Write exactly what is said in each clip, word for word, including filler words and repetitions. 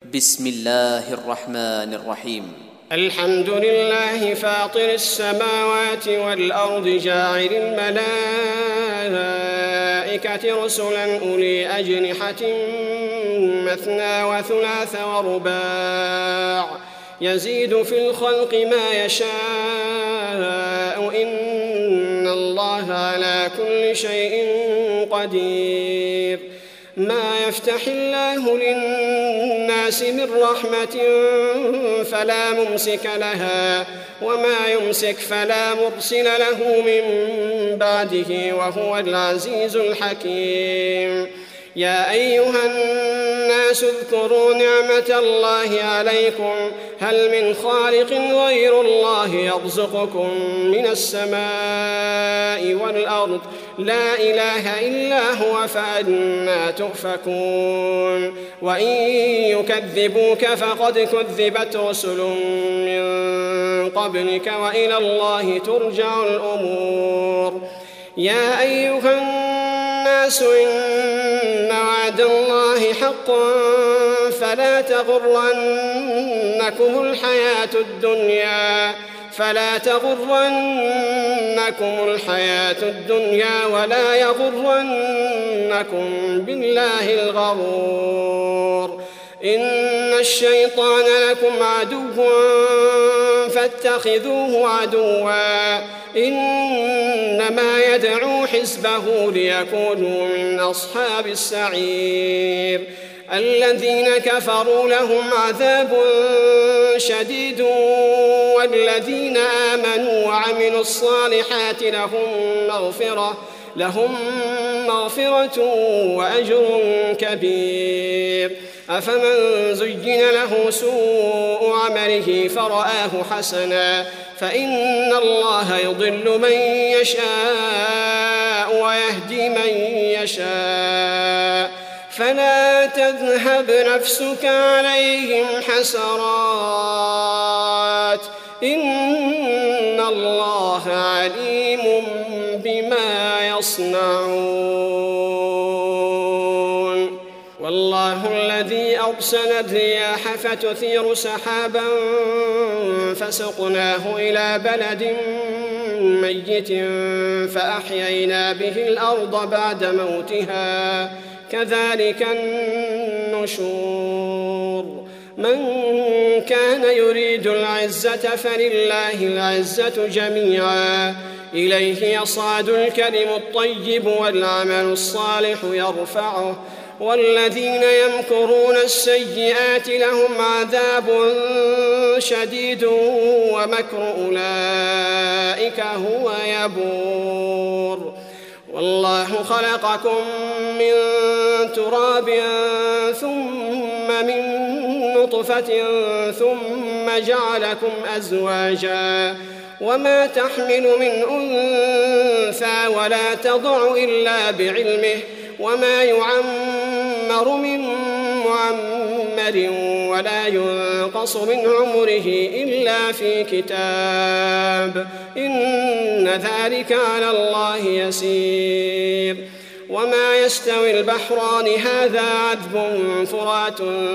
بسم الله الرحمن الرحيم. الحمد لله فاطر السماوات والأرض جاعل الملائكة رسلا أولي أجنحة مثنى وثلاث ورباع يزيد في الخلق ما يشاء إن الله على كل شيء قدير. ما يفتح الله للناس من رحمة فلا ممسك لها وما يمسك فلا مرسل له من بعده وهو العزيز الحكيم. يا أيها الناس اذكروا نعمة الله عليكم هل من خالق غير الله يرزقكم من السماء والأرض لا إله إلا هو فأنى تؤفكون. وإن يكذبوك فقد كذبت رسل من قبلك وإلى الله ترجع الأمور. يا أيها الناس إن وعد الله حق فلا تغرنكم الحياة الدنيا فلا تغرنكم الحياة الدنيا ولا يغرنكم بالله الغرور. إن الشيطان لكم عدو فاتخذوه عدوا إنما يدعو حزبه ليكونوا من أصحاب السعير. الذين كفروا لهم عذاب شديد والذين آمنوا وعملوا الصالحات لهم مغفرة لهم مغفرة وأجر كبير. أفمن زين له سوء عمله فرآه حسنا فإن الله يضل من يشاء ويهدي من يشاء فلا تذهب نفسك عليهم حسرات إن الله عليم بما يصنعون. والله الذي أرسل الرياح فتثير سحابا فسقناه إلى بلد ميت فأحيينا به الأرض بعد موتها كذلك النشور. من كان يريد العزة فلله العزة جميعا إليه يصعد الكلم الطيب والعمل الصالح يرفعه والذين يمكرون السيئات لهم عذاب شديد ومكر أولئك هو يبور. والله خلقكم من تراب ثم من نطفة ثم جعلكم أزواجا وما تحمل من أنثى ولا تضع إلا بعلمه وما يعمر من معمر ولا ينقص من عمره إلا في كتاب إن ذلك على الله يسير. وما يستوي البحران هذا عذب فرات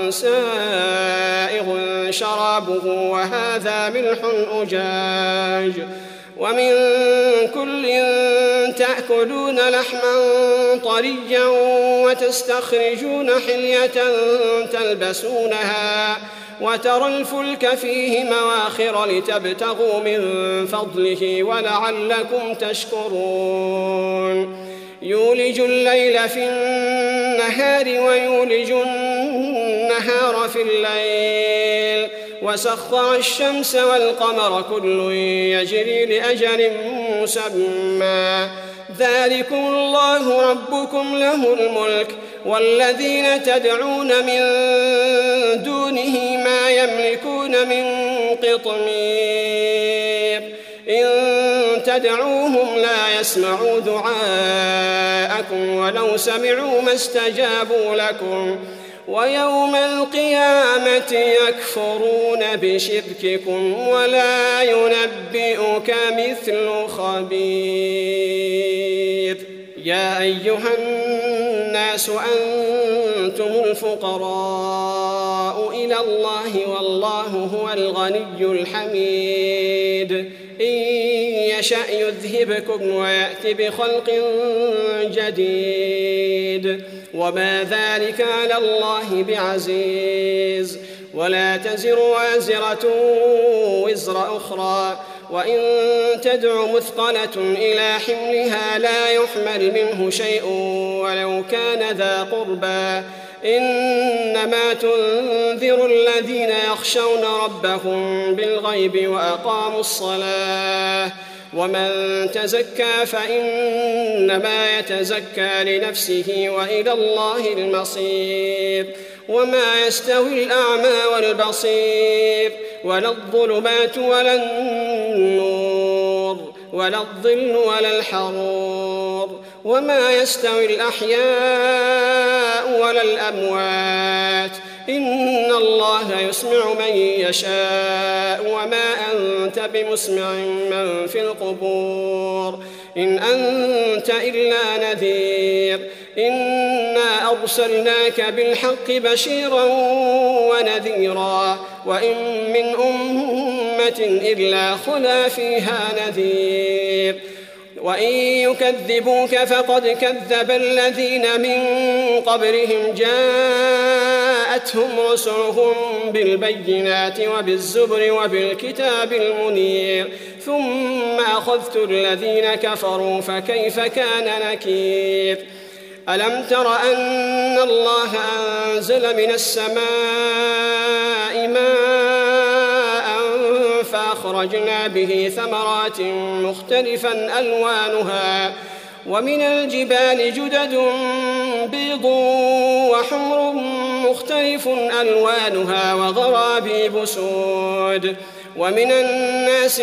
سائغ شرابه وهذا ملح أجاج ومن كل تأكلون لحما طريا وتستخرجون حلية تلبسونها وترى الفلك فيه مواخر لتبتغوا من فضله ولعلكم تشكرون. يولج الليل في النهار ويولج النهار في الليل وسخر الشمس والقمر كل يجري لأجل مسمى ذلكم الله ربكم له الملك والذين تدعون من دونه ما يملكون من قطمير إن تدعوهم لا يسمعوا دعاءكم ولو سمعوا ما استجابوا لكم ويوم القيامة يكفرون بشرككم ولا ينبئك مثل خبير. يا أيها الناس أنتم الفقراء إلى الله والله هو الغني الحميد إن يشأ يذهبكم ويأت بخلق جديد وما ذلك على الله بعزيز ولا تزر وازرة وزر أخرى وإن تدع مثقلة إلى حملها لا يحمل منه شيء ولو كان ذا قربى إنما تنذر الذين يخشون ربهم بالغيب وأقاموا الصلاة ومن تزكى فإنما يتزكى لنفسه وإلى الله المصير وما يستوي الأعمى والبصير ولا الظلمات ولا النور ولا الظل ولا الحرور وما يستوي الأحياء ولا الأموات إن الله يسمع من يشاء وما أنت بمسمع من في القبور إن أنت إلا نذير إنا أرسلناك بالحق بشيرا ونذيرا وإن من أمة إلا خلا فيها نذير وإن يكذبوك فقد كذب الذين من قبلهم جاءتهم رسلهم بالبينات وبالزبر وبالكتاب المنير ثم أخذت الذين كفروا فكيف كان نكير ألم تر أن الله أنزل من السماء ماء فأخرجنا به ثمرات مختلفا ألوانها ومن الجبال جدد بيض وحمر مختلف ألوانها وغرابيب سود ومن الناس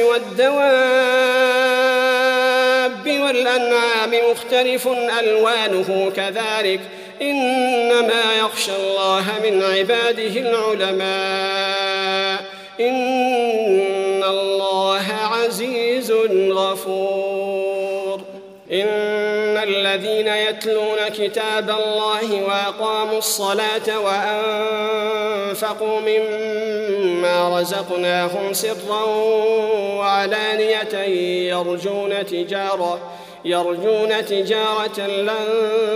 والدواب والأنعام مختلف ألوانه كذلك إنما يخشى الله من عباده العلماء إن الله عزيز غفور إن الذين يتلون كتاب الله وأقاموا الصلاة وأنفقوا مما رزقناهم سرا وعلانية يرجون تجارة يرجون تجارة لن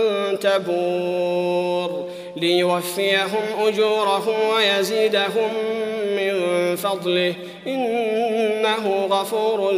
تبور ليوفيهم أجورهم ويزيدهم من فضله إنه غفور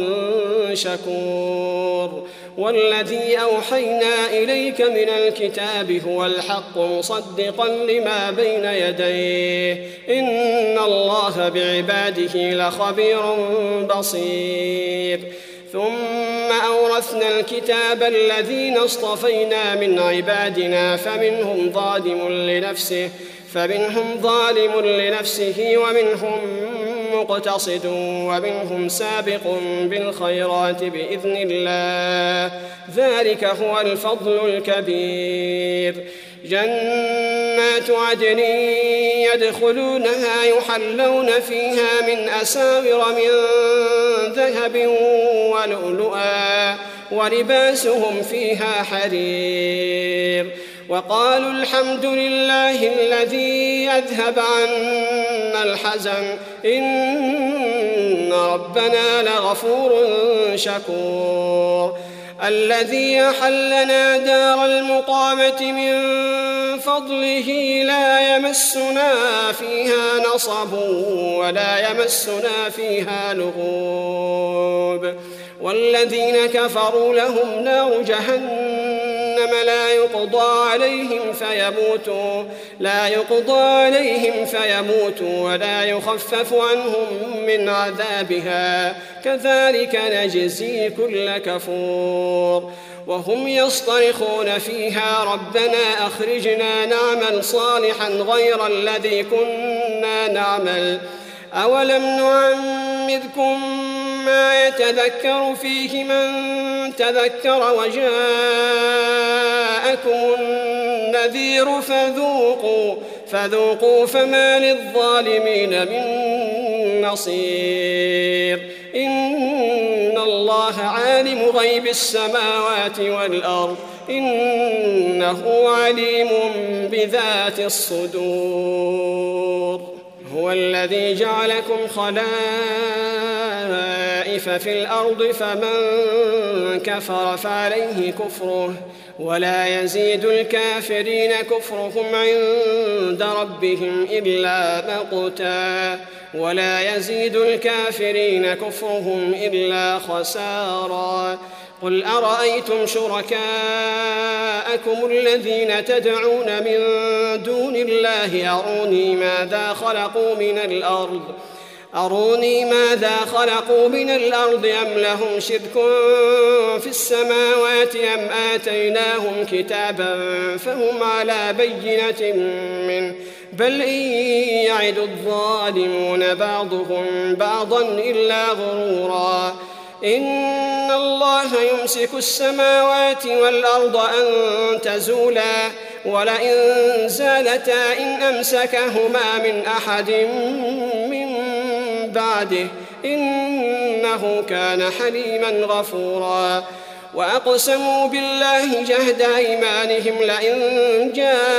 شكور والذي أوحينا إليك من الكتاب هو الحق مصدقا لما بين يديه إن الله بعباده لخبير بصير ثم أورثنا الكتاب الذين اصطفينا من عبادنا فمنهم ظالم لنفسه فمنهم ظالم لنفسه ومنهم مقتصد ومنهم سابق بالخيرات بإذن الله ذلك هو الفضل الكبير جنات عدن يدخلونها يحلون فيها من أساور من ذهب ولؤلؤا ولباسهم فيها حرير وقالوا الحمد لله الذي أذهب عنا الحزن إن ربنا لغفور شكور الذي أحلنا دار المقامة من فضله لا يمسنا فيها نصب ولا يمسنا فيها لغوب والذين كفروا لهم نار جهنم لا يقضى عليهم فيموتوا لا يقضى عليهم فيموتوا ولا يخفف عنهم من عذابها كذلك نجزي كل كفور وهم يصطرخون فيها ربنا أخرجنا نعمل صالحا غير الذي كنا نعمل أولم نعمركم ما يتذكر فيه من تذكر وجاءكم النذير فذوقوا فذوقوا فما للظالمين من نصير إن الله عالم غيب السماوات والأرض إنه عليم بذات الصدور هو الذي جعلكم خلائف في الأرض فمن كفر فعليه كفره ولا يزيد الكافرين كفرهم عند ربهم إلا مقتا ولا يزيد الكافرين كفرهم إلا خسارا قل أرأيتم شركاءكم الذين تدعون من دون الله أروني ماذا خلقوا من الأرض أروني ماذا خلقوا من الأرض أم لهم شرك في السماوات أم آتيناهم كتابا فهم على بينة منه بل إن يعد الظالمون بعضهم بعضا إلا غرورا إن الله يمسك السماوات والأرض أن تزولا ولئن زالتا إن أمسكهما من أحد من بعده إنه كان حليما غفورا وأقسموا بالله جهد أيمانهم لئن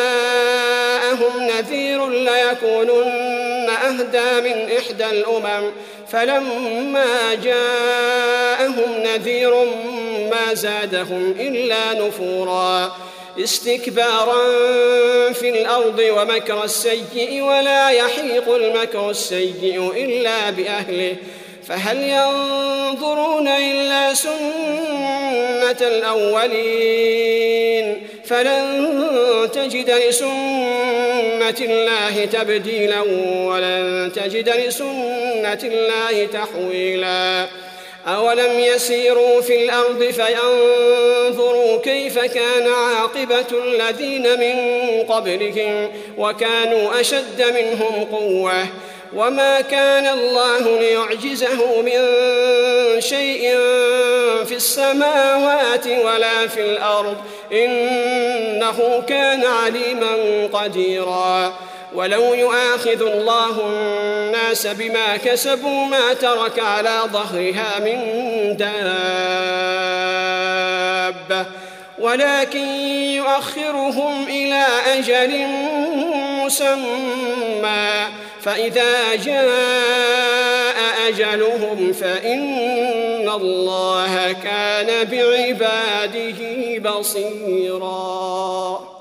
جاءهم نذير ليكونن أهدى من إحدى الأمم فلما جاءهم نذير ما زادهم إلا نفورا استكبارا في الأرض ومكر السيء ولا يحيق المكر السيء إلا بأهله فهل ينظرون إلا سنة الأولين فلن تجد لسنة الله تبديلا ولن تجد لسنة الله تحويلا أولم يسيروا في الأرض فينظروا كيف كان عاقبة الذين من قبلهم وكانوا أشد منهم قوة وما كان الله ليعجزه من شيء في السماوات ولا في الأرض إنه كان عليما قديرا ولو يؤاخذ الله الناس بما كسبوا ما ترك على ظهرها من دابة ولكن يؤخرهم إلى أجل مسمى فإذا جاء أجلهم فإن الله كان بعباده بصيراً.